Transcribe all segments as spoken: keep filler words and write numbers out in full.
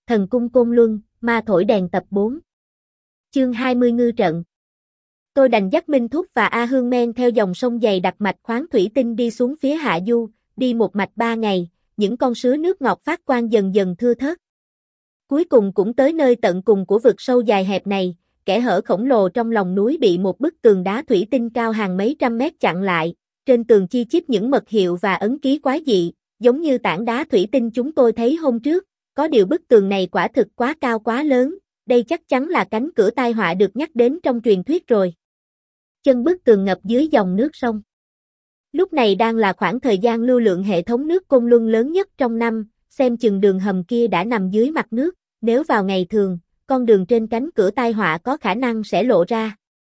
Thần cung Côn Luân, ma thổi đèn tập bốn. Chương hai mươi ngư trận. Tôi đành dắt Minh Thúc và A Hương men theo dòng sông dày đặc mạch khoáng thủy tinh đi xuống phía hạ du, đi một mạch ba ngày, những con sứa nước ngọt phát quang dần dần thưa thớt. Cuối cùng cũng tới nơi tận cùng của vực sâu dài hẹp này, kẽ hở khổng lồ trong lòng núi bị một bức tường đá thủy tinh cao hàng mấy trăm mét chặn lại, trên tường chi chít những mật hiệu và ấn ký quái dị, giống như tảng đá thủy tinh chúng tôi thấy hôm trước. Có điều bức tường này quả thực quá cao quá lớn, đây chắc chắn là cánh cửa tai họa được nhắc đến trong truyền thuyết rồi. Chân bức tường ngập dưới dòng nước sông. Lúc này đang là khoảng thời gian lưu lượng hệ thống nước Côn Luân lớn nhất trong năm, xem chừng đường hầm kia đã nằm dưới mặt nước, nếu vào ngày thường, con đường trên cánh cửa tai họa có khả năng sẽ lộ ra.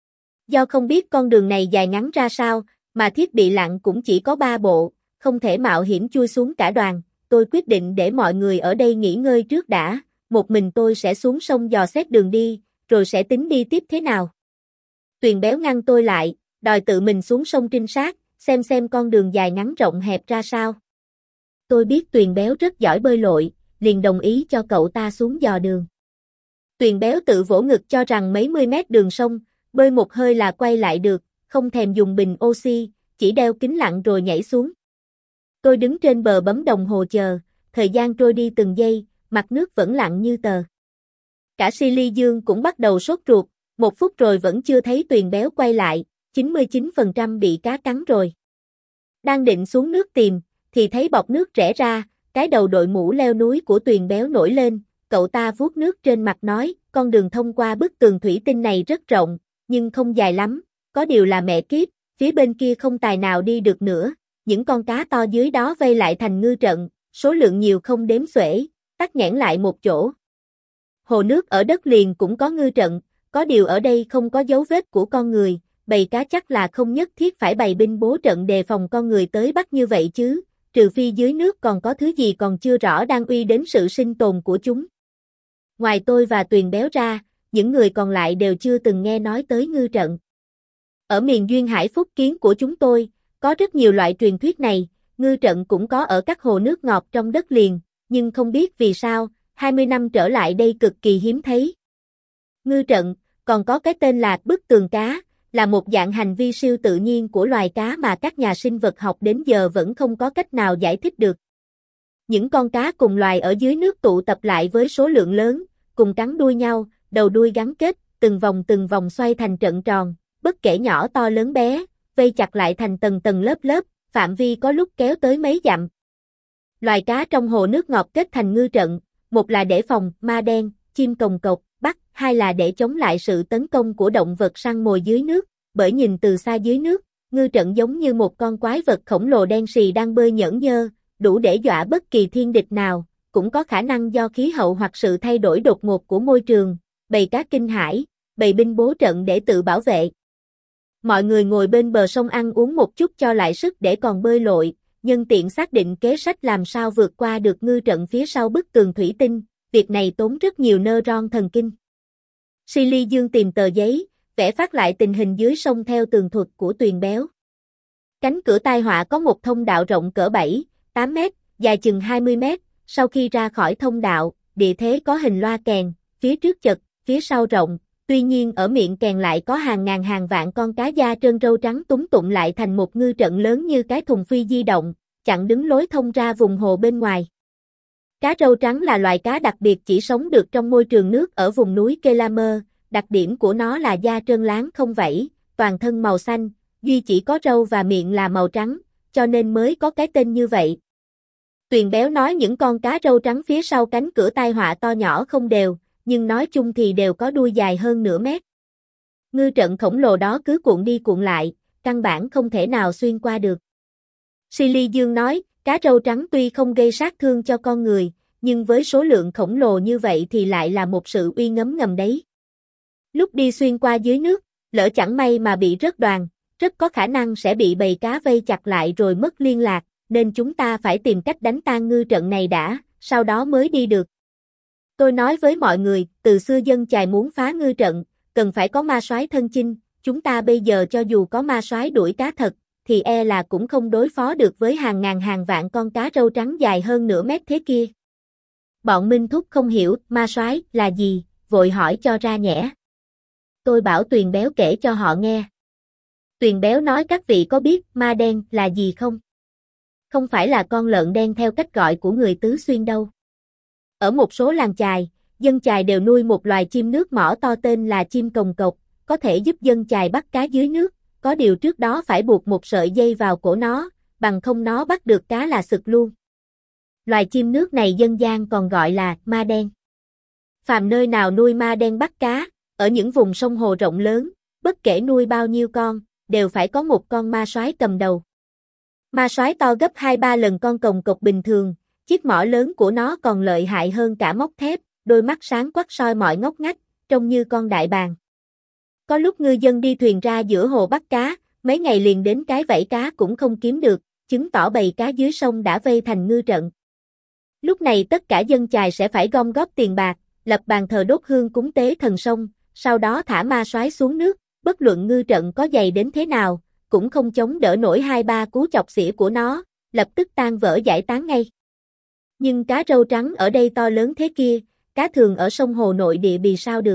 Do không biết con đường này dài ngắn ra sao, mà thiết bị lặn cũng chỉ có ba bộ, không thể mạo hiểm chui xuống cả đoàn. Tôi quyết định để mọi người ở đây nghỉ ngơi trước đã, một mình tôi sẽ xuống sông dò xét đường đi, rồi sẽ tính đi tiếp thế nào. Tuyền Béo ngăn tôi lại, đòi tự mình xuống sông trinh sát, xem xem con đường dài ngắn rộng hẹp ra sao. Tôi biết Tuyền Béo rất giỏi bơi lội, liền đồng ý cho cậu ta xuống dò đường. Tuyền Béo tự vỗ ngực cho rằng mấy mươi mét đường sông, bơi một hơi là quay lại được, không thèm dùng bình oxy, chỉ đeo kính lặn rồi nhảy xuống. Tôi đứng trên bờ bấm đồng hồ chờ, thời gian trôi đi từng giây, mặt nước vẫn lặng như tờ. Cả Silly Dương cũng bắt đầu sốt ruột, một phút rồi vẫn chưa thấy Tuyền Béo quay lại, chín mươi chín phần trăm bị cá cắn rồi. Đang định xuống nước tìm, thì thấy bọt nước rẽ ra, cái đầu đội mũ leo núi của Tuyền Béo nổi lên, cậu ta vuốt nước trên mặt nói, con đường thông qua bức tường thủy tinh này rất rộng, nhưng không dài lắm, có điều là mẹ kiếp, phía bên kia không tài nào đi được nữa. Những con cá to dưới đó vây lại thành ngư trận, số lượng nhiều không đếm xuể, tắc nghẽn lại một chỗ. Hồ nước ở đất liền cũng có ngư trận, có điều ở đây không có dấu vết của con người, bầy cá chắc là không nhất thiết phải bày binh bố trận đề phòng con người tới bắt như vậy chứ, trừ phi dưới nước còn có thứ gì còn chưa rõ đang uy đến sự sinh tồn của chúng. Ngoài tôi và Tuyền Béo ra, những người còn lại đều chưa từng nghe nói tới ngư trận. Ở miền duyên hải phúc kiến của chúng tôi, có rất nhiều loại truyền thuyết này, ngư trận cũng có ở các hồ nước ngọt trong đất liền, nhưng không biết vì sao, hai mươi năm trở lại đây cực kỳ hiếm thấy. Ngư trận, còn có cái tên là bức tường cá, là một dạng hành vi siêu tự nhiên của loài cá mà các nhà sinh vật học đến giờ vẫn không có cách nào giải thích được. Những con cá cùng loài ở dưới nước tụ tập lại với số lượng lớn, cùng cắn đuôi nhau, đầu đuôi gắn kết, từng vòng từng vòng xoay thành trận tròn, bất kể nhỏ to lớn bé, vây chặt lại thành tầng tầng lớp lớp, phạm vi có lúc kéo tới mấy dặm. Loài cá trong hồ nước ngọt kết thành ngư trận, một là để phòng ma đen, chim cồng cộc, bắt, hai là để chống lại sự tấn công của động vật săn mồi dưới nước, bởi nhìn từ xa dưới nước, ngư trận giống như một con quái vật khổng lồ đen sì đang bơi nhởn nhơ, đủ để dọa bất kỳ thiên địch nào, cũng có khả năng do khí hậu hoặc sự thay đổi đột ngột của môi trường, bầy cá kinh hãi, bày binh bố trận để tự bảo vệ. Mọi người ngồi bên bờ sông ăn uống một chút cho lại sức để còn bơi lội, nhân tiện xác định kế sách làm sao vượt qua được ngư trận phía sau bức tường thủy tinh, việc này tốn rất nhiều neuron thần kinh. Silly Dương tìm tờ giấy, vẽ phát lại tình hình dưới sông theo tường thuật của Tuyền Béo. Cánh cửa tai họa có một thông đạo rộng cỡ bảy, tám mét, dài chừng hai mươi mét, sau khi ra khỏi thông đạo, địa thế có hình loa kèn, phía trước chật, phía sau rộng. Tuy nhiên ở miệng kèn lại có hàng ngàn hàng vạn con cá da trơn râu trắng túm tụm lại thành một ngư trận lớn như cái thùng phi di động, chặn đứng lối thông ra vùng hồ bên ngoài. Cá râu trắng là loài cá đặc biệt chỉ sống được trong môi trường nước ở vùng núi Kelamer, đặc điểm của nó là da trơn láng không vảy, toàn thân màu xanh, duy chỉ có râu và miệng là màu trắng, cho nên mới có cái tên như vậy. Tuyền Béo nói những con cá râu trắng phía sau cánh cửa tai họa to nhỏ không đều, nhưng nói chung thì đều có đuôi dài hơn nửa mét. Ngư trận khổng lồ đó cứ cuộn đi cuộn lại, căn bản không thể nào xuyên qua được. Silly Dương nói, cá râu trắng tuy không gây sát thương cho con người, nhưng với số lượng khổng lồ như vậy thì lại là một sự uy ngấm ngầm đấy. Lúc đi xuyên qua dưới nước, lỡ chẳng may mà bị rớt đoàn, rất có khả năng sẽ bị bầy cá vây chặt lại rồi mất liên lạc, nên chúng ta phải tìm cách đánh tan ngư trận này đã, sau đó mới đi được. Tôi nói với mọi người, từ xưa dân chài muốn phá ngư trận, cần phải có ma soái thân chinh, chúng ta bây giờ cho dù có ma soái đuổi cá thật, thì e là cũng không đối phó được với hàng ngàn hàng vạn con cá râu trắng dài hơn nửa mét thế kia. Bọn Minh Thúc không hiểu ma soái là gì, vội hỏi cho ra nhẽ. Tôi bảo Tuyền Béo kể cho họ nghe. Tuyền Béo nói các vị có biết ma đen là gì không? Không phải là con lợn đen theo cách gọi của người Tứ Xuyên đâu. Ở một số làng chài, dân chài đều nuôi một loài chim nước mỏ to tên là chim cồng cộc, có thể giúp dân chài bắt cá dưới nước, có điều trước đó phải buộc một sợi dây vào cổ nó, bằng không nó bắt được cá là sực luôn. Loài chim nước này dân gian còn gọi là ma đen. Phàm nơi nào nuôi ma đen bắt cá, ở những vùng sông hồ rộng lớn, bất kể nuôi bao nhiêu con, đều phải có một con ma soái cầm đầu. Ma soái to gấp hai ba lần con cồng cộc bình thường, chiếc mỏ lớn của nó còn lợi hại hơn cả móc thép, đôi mắt sáng quắc soi mọi ngóc ngách, trông như con đại bàng. Có lúc ngư dân đi thuyền ra giữa hồ bắt cá, mấy ngày liền đến cái vẫy cá cũng không kiếm được, chứng tỏ bầy cá dưới sông đã vây thành ngư trận. Lúc này tất cả dân chài sẽ phải gom góp tiền bạc, lập bàn thờ đốt hương cúng tế thần sông, sau đó thả ma soái xuống nước, bất luận ngư trận có dày đến thế nào, cũng không chống đỡ nổi hai ba cú chọc xỉa của nó, lập tức tan vỡ giải tán ngay. Nhưng cá râu trắng ở đây to lớn thế kia, cá thường ở sông hồ nội địa bì sao được.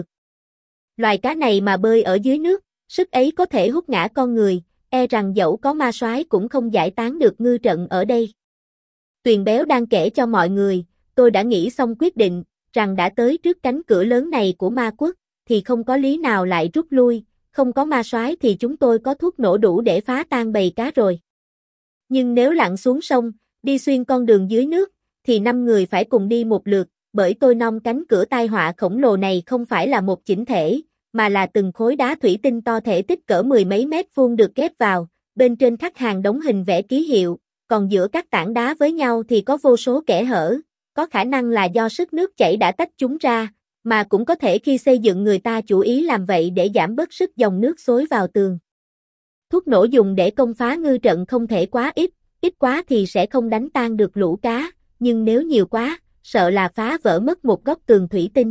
Loài cá này mà bơi ở dưới nước, sức ấy có thể hút ngã con người, e rằng dẫu có ma soái cũng không giải tán được ngư trận ở đây. Tuyền Béo đang kể cho mọi người, tôi đã nghĩ xong quyết định, rằng đã tới trước cánh cửa lớn này của ma quốc, thì không có lý nào lại rút lui, không có ma soái thì chúng tôi có thuốc nổ đủ để phá tan bầy cá rồi. Nhưng nếu lặn xuống sông, đi xuyên con đường dưới nước, thì năm người phải cùng đi một lượt, bởi tôi nom cánh cửa tai họa khổng lồ này không phải là một chỉnh thể, mà là từng khối đá thủy tinh to thể tích cỡ mười mấy mét vuông được ghép vào, bên trên khắc hàng đống hình vẽ ký hiệu, còn giữa các tảng đá với nhau thì có vô số kẽ hở, có khả năng là do sức nước chảy đã tách chúng ra, mà cũng có thể khi xây dựng người ta chủ ý làm vậy để giảm bớt sức dòng nước xối vào tường. Thuốc nổ dùng để công phá ngư trận không thể quá ít, ít quá thì sẽ không đánh tan được lũ cá, nhưng nếu nhiều quá, sợ là phá vỡ mất một góc tường thủy tinh.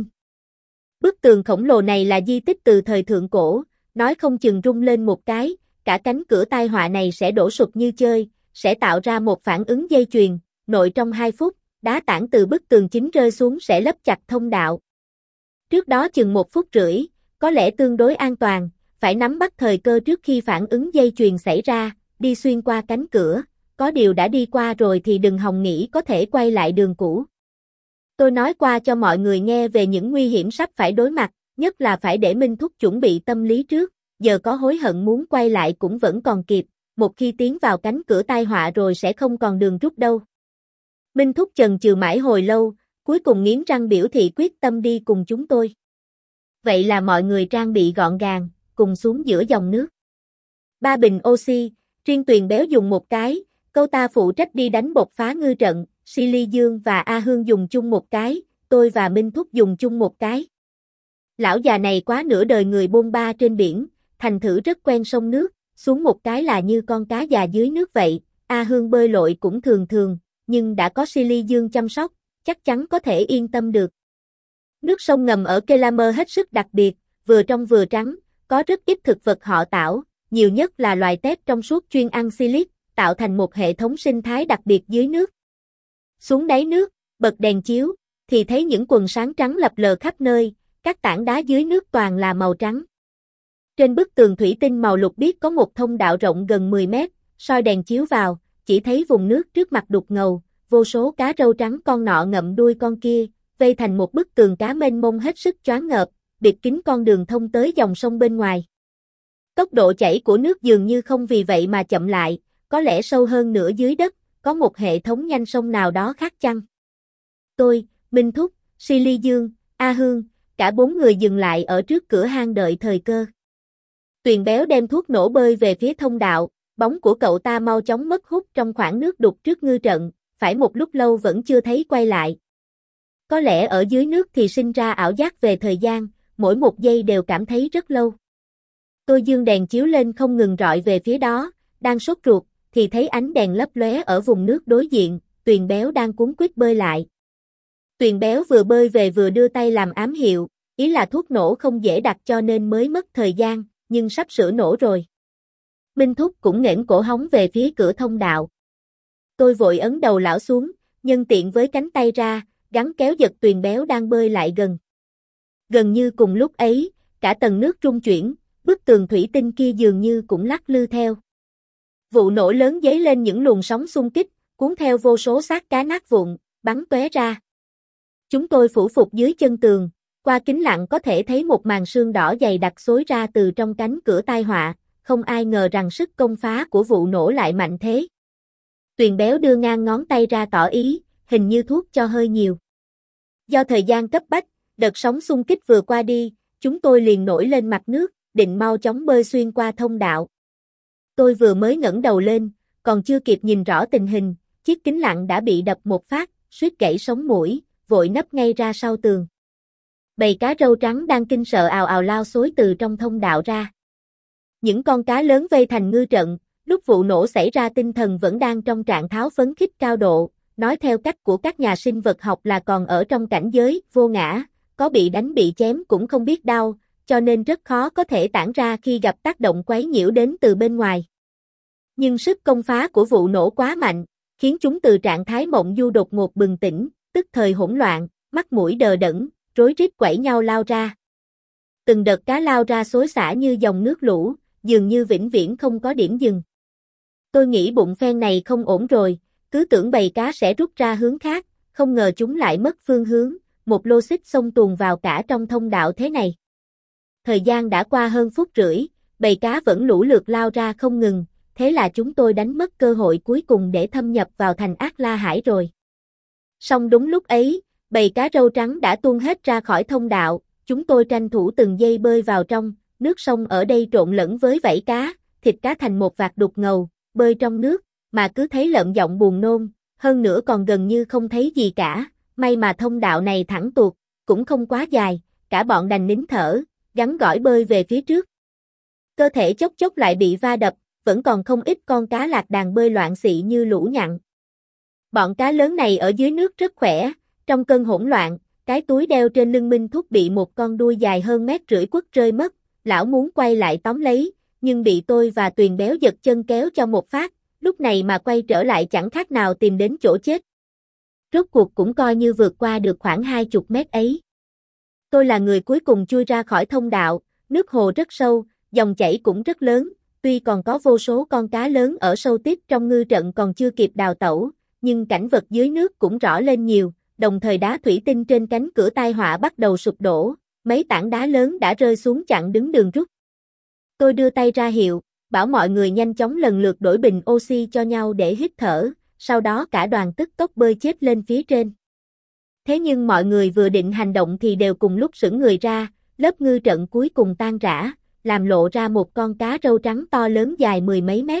Bức tường khổng lồ này là di tích từ thời thượng cổ, nói không chừng rung lên một cái, cả cánh cửa tai họa này sẽ đổ sụp như chơi, sẽ tạo ra một phản ứng dây chuyền, nội trong hai phút, đá tảng từ bức tường chính rơi xuống sẽ lấp chặt thông đạo. Trước đó chừng một phút rưỡi, có lẽ tương đối an toàn, phải nắm bắt thời cơ trước khi phản ứng dây chuyền xảy ra, đi xuyên qua cánh cửa, có điều đã đi qua rồi thì đừng hòng nghĩ có thể quay lại đường cũ. Tôi nói qua cho mọi người nghe về những nguy hiểm sắp phải đối mặt, nhất là phải để Minh Thúc chuẩn bị tâm lý trước, giờ có hối hận muốn quay lại cũng vẫn còn kịp, một khi tiến vào cánh cửa tai họa rồi sẽ không còn đường rút đâu. Minh Thúc chần chừ mãi hồi lâu, cuối cùng nghiến răng biểu thị quyết tâm đi cùng chúng tôi. Vậy là mọi người trang bị gọn gàng, cùng xuống giữa dòng nước. Ba bình oxy, riêng Tuyền Béo dùng một cái, câu ta phụ trách đi đánh bột phá ngư trận, Silly Dương và A Hương dùng chung một cái, tôi và Minh Thúc dùng chung một cái. Lão già này quá nửa đời người bôn ba trên biển, thành thử rất quen sông nước, xuống một cái là như con cá già dưới nước vậy. A Hương bơi lội cũng thường thường, nhưng đã có Silly Dương chăm sóc, chắc chắn có thể yên tâm được. Nước sông ngầm ở Kelamer hết sức đặc biệt, vừa trong vừa trắng, có rất ít thực vật họ tảo, nhiều nhất là loài tép trong suốt chuyên ăn silic, tạo thành một hệ thống sinh thái đặc biệt dưới nước. Xuống đáy nước, bật đèn chiếu, thì thấy những quần sáng trắng lập lờ khắp nơi, các tảng đá dưới nước toàn là màu trắng. Trên bức tường thủy tinh màu lục biếc có một thông đạo rộng gần mười mét, soi đèn chiếu vào, chỉ thấy vùng nước trước mặt đục ngầu, vô số cá râu trắng con nọ ngậm đuôi con kia, vây thành một bức tường cá mênh mông hết sức choáng ngợp, bịt kín con đường thông tới dòng sông bên ngoài. Tốc độ chảy của nước dường như không vì vậy mà chậm lại, có lẽ sâu hơn nửa dưới đất, có một hệ thống nhanh sông nào đó khác chăng? Tôi, Minh Thúc, Silly Dương, A Hương, cả bốn người dừng lại ở trước cửa hang đợi thời cơ. Tuyền Béo đem thuốc nổ bơi về phía thông đạo, bóng của cậu ta mau chóng mất hút trong khoảng nước đục trước ngư trận, phải một lúc lâu vẫn chưa thấy quay lại. Có lẽ ở dưới nước thì sinh ra ảo giác về thời gian, mỗi một giây đều cảm thấy rất lâu. Tôi dương đèn chiếu lên không ngừng rọi về phía đó, đang sốt ruột, thì thấy ánh đèn lấp lóe ở vùng nước đối diện, Tuyền Béo đang cuống quýt bơi lại. Tuyền Béo vừa bơi về vừa đưa tay làm ám hiệu, ý là thuốc nổ không dễ đặt cho nên mới mất thời gian, nhưng sắp sửa nổ rồi. Minh Thúc cũng nghển cổ hóng về phía cửa thông đạo. Tôi vội ấn đầu lão xuống, nhân tiện với cánh tay ra, gắn kéo giật Tuyền Béo đang bơi lại gần. Gần như cùng lúc ấy, cả tầng nước rung chuyển, bức tường thủy tinh kia dường như cũng lắc lư theo. Vụ nổ lớn dấy lên những luồng sóng xung kích, cuốn theo vô số xác cá nát vụn, bắn tóe ra. Chúng tôi phủ phục dưới chân tường, qua kính lặng có thể thấy một màn sương đỏ dày đặc xối ra từ trong cánh cửa tai họa, không ai ngờ rằng sức công phá của vụ nổ lại mạnh thế. Tuyền Béo đưa ngang ngón tay ra tỏ ý, hình như thuốc cho hơi nhiều. Do thời gian cấp bách, đợt sóng xung kích vừa qua đi, chúng tôi liền nổi lên mặt nước, định mau chóng bơi xuyên qua thông đạo. Tôi vừa mới ngẩng đầu lên, còn chưa kịp nhìn rõ tình hình, chiếc kính lặng đã bị đập một phát, suýt gãy sống mũi, vội nấp ngay ra sau tường. Bầy cá râu trắng đang kinh sợ ào ào lao xối từ trong thông đạo ra. Những con cá lớn vây thành ngư trận, lúc vụ nổ xảy ra tinh thần vẫn đang trong trạng thái phấn khích cao độ, nói theo cách của các nhà sinh vật học là còn ở trong cảnh giới vô ngã, có bị đánh bị chém cũng không biết đau, cho nên rất khó có thể tản ra khi gặp tác động quấy nhiễu đến từ bên ngoài. Nhưng sức công phá của vụ nổ quá mạnh, khiến chúng từ trạng thái mộng du đột ngột bừng tỉnh, tức thời hỗn loạn, mắt mũi đờ đẫn, rối rít quẩy nhau lao ra. Từng đợt cá lao ra xối xả như dòng nước lũ, dường như vĩnh viễn không có điểm dừng. Tôi nghĩ bụng phen này không ổn rồi, cứ tưởng bầy cá sẽ rút ra hướng khác, không ngờ chúng lại mất phương hướng, một lô xích xông tuồn vào cả trong thông đạo thế này. Thời gian đã qua hơn phút rưỡi, bầy cá vẫn lũ lượt lao ra không ngừng, thế là chúng tôi đánh mất cơ hội cuối cùng để thâm nhập vào thành Ác La Hải rồi. Song đúng lúc ấy, bầy cá râu trắng đã tuôn hết ra khỏi thông đạo, chúng tôi tranh thủ từng giây bơi vào trong, nước sông ở đây trộn lẫn với vảy cá, thịt cá thành một vạt đục ngầu, bơi trong nước, mà cứ thấy lợm giọng buồn nôn, hơn nữa còn gần như không thấy gì cả, may mà thông đạo này thẳng tuột, cũng không quá dài, cả bọn đành nín thở, gắn gỏi bơi về phía trước. Cơ thể chốc chốc lại bị va đập, vẫn còn không ít con cá lạc đàn bơi loạn xị như lũ nhặn. Bọn cá lớn này ở dưới nước rất khỏe, trong cơn hỗn loạn, cái túi đeo trên lưng Minh Thúc bị một con đuôi dài hơn mét rưỡi quất rơi mất, lão muốn quay lại tóm lấy, nhưng bị tôi và Tuyền Béo giật chân kéo cho một phát, lúc này mà quay trở lại chẳng khác nào tìm đến chỗ chết. Rốt cuộc cũng coi như vượt qua được khoảng hai chục mét ấy. Tôi là người cuối cùng chui ra khỏi thông đạo, nước hồ rất sâu, dòng chảy cũng rất lớn, tuy còn có vô số con cá lớn ở sâu tiếp trong ngư trận còn chưa kịp đào tẩu, nhưng cảnh vật dưới nước cũng rõ lên nhiều, đồng thời đá thủy tinh trên cánh cửa tai họa bắt đầu sụp đổ, mấy tảng đá lớn đã rơi xuống chặn đứng đường rút. Tôi đưa tay ra hiệu, bảo mọi người nhanh chóng lần lượt đổi bình oxy cho nhau để hít thở, sau đó cả đoàn tức tốc bơi chết lên phía trên. Thế nhưng mọi người vừa định hành động thì đều cùng lúc sững người ra, lớp ngư trận cuối cùng tan rã, làm lộ ra một con cá râu trắng to lớn dài mười mấy mét.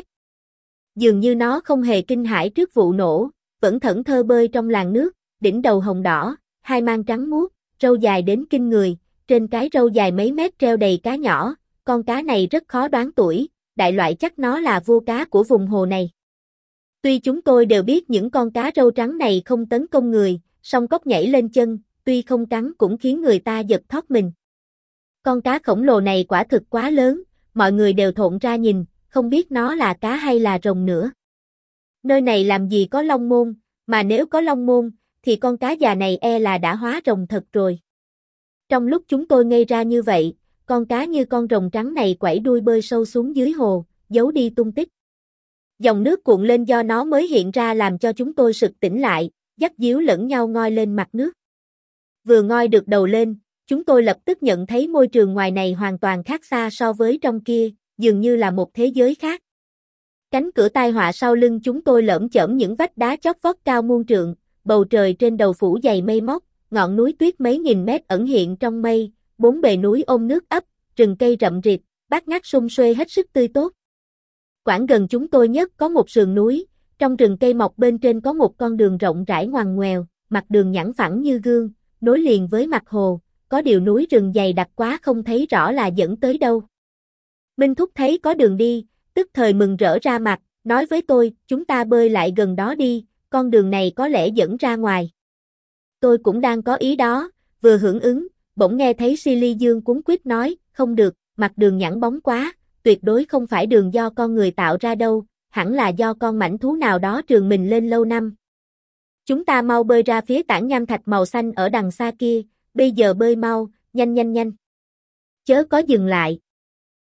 Dường như nó không hề kinh hãi trước vụ nổ, vẫn thẫn thơ bơi trong làn nước, đỉnh đầu hồng đỏ, hai mang trắng muốt, râu dài đến kinh người, trên cái râu dài mấy mét treo đầy cá nhỏ, con cá này rất khó đoán tuổi, đại loại chắc nó là vua cá của vùng hồ này. Tuy chúng tôi đều biết những con cá râu trắng này không tấn công người, song cóc nhảy lên chân, tuy không cắn cũng khiến người ta giật thót mình. Con cá khổng lồ này quả thực quá lớn, mọi người đều thộn ra nhìn, không biết nó là cá hay là rồng nữa. Nơi này làm gì có long môn, mà nếu có long môn, thì con cá già này e là đã hóa rồng thật rồi. Trong lúc chúng tôi ngây ra như vậy, con cá như con rồng trắng này quẩy đuôi bơi sâu xuống dưới hồ, giấu đi tung tích. Dòng nước cuộn lên do nó mới hiện ra làm cho chúng tôi sực tỉnh lại, dắt díu lẫn nhau ngoi lên mặt nước. Vừa ngoi được đầu lên, chúng tôi lập tức nhận thấy môi trường ngoài này hoàn toàn khác xa so với trong kia, dường như là một thế giới khác. Cánh cửa tai họa sau lưng chúng tôi lởm chởm những vách đá chót vót cao muôn trượng, bầu trời trên đầu phủ dày mây móc, ngọn núi tuyết mấy nghìn mét ẩn hiện trong mây, bốn bề núi ôm nước ấp, rừng cây rậm rịt, bát ngát sum xuê hết sức tươi tốt. Quãng gần chúng tôi nhất có một sườn núi, trong rừng cây mọc bên trên có một con đường rộng rãi ngoằn ngoèo, mặt đường nhẵn phẳng như gương, nối liền với mặt hồ, có điều núi rừng dày đặc quá không thấy rõ là dẫn tới đâu. Minh Thúc thấy có đường đi, tức thời mừng rỡ ra mặt, nói với tôi, chúng ta bơi lại gần đó đi, con đường này có lẽ dẫn ra ngoài. Tôi cũng đang có ý đó, vừa hưởng ứng, bỗng nghe thấy Silly Dương cuống quýt nói, không được, mặt đường nhẵn bóng quá, tuyệt đối không phải đường do con người tạo ra đâu, hẳn là do con mãnh thú nào đó trường mình lên lâu năm. Chúng ta mau bơi ra phía tảng nham thạch màu xanh ở đằng xa kia, bây giờ bơi mau, nhanh nhanh nhanh. Chớ có dừng lại.